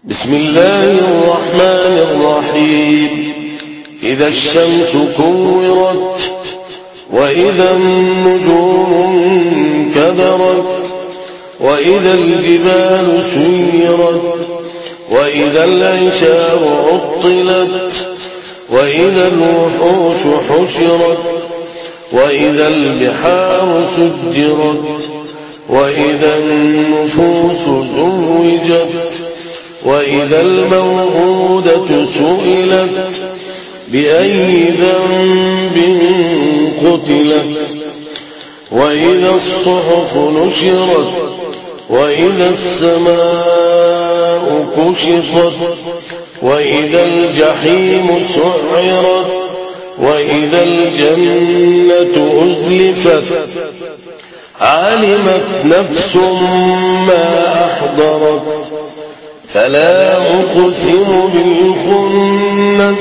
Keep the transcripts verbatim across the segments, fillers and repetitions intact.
بسم الله الرحمن الرحيم. إذا الشمس كورت وإذا النجوم انكدرت وإذا الجبال سيرت وإذا العشار عطلت وإذا الوحوش حشرت وإذا البحار سجرت وإذا النفوس زوجت وإذا الموءودة سئلت بأي ذنب قتلت وإذا الصحف نشرت وإذا السماء كشطت وإذا الجحيم سعرت وإذا الجنة أزلفت علمت نفس ما أحضرت فلا أقسم بالخنس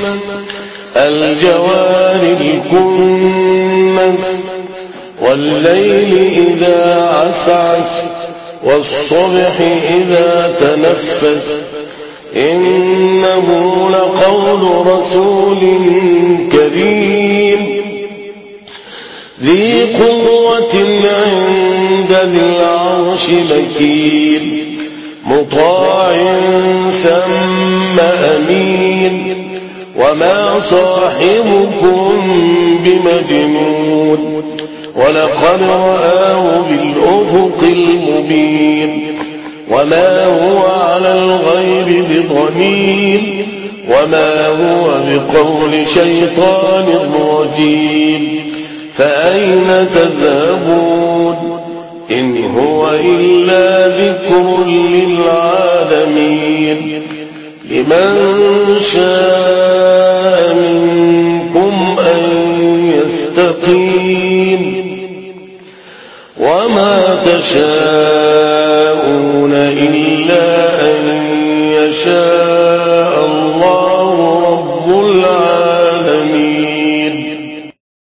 الجوار الكنس والليل إذا عسعس والصبح إذا تنفس إنه لقول رسول كريم ذي قوة عند ذي العرش مكين مطاع ثم أمين وما صاحبكم بمجنون ولقد رآه بالأفق المبين وما هو على الغيب بضنين وما هو بقول شيطان رجيم فأين تذهبون إن هو إلا ذكر للعالمين لمن شاء منكم أن يستقيم وما تشاءون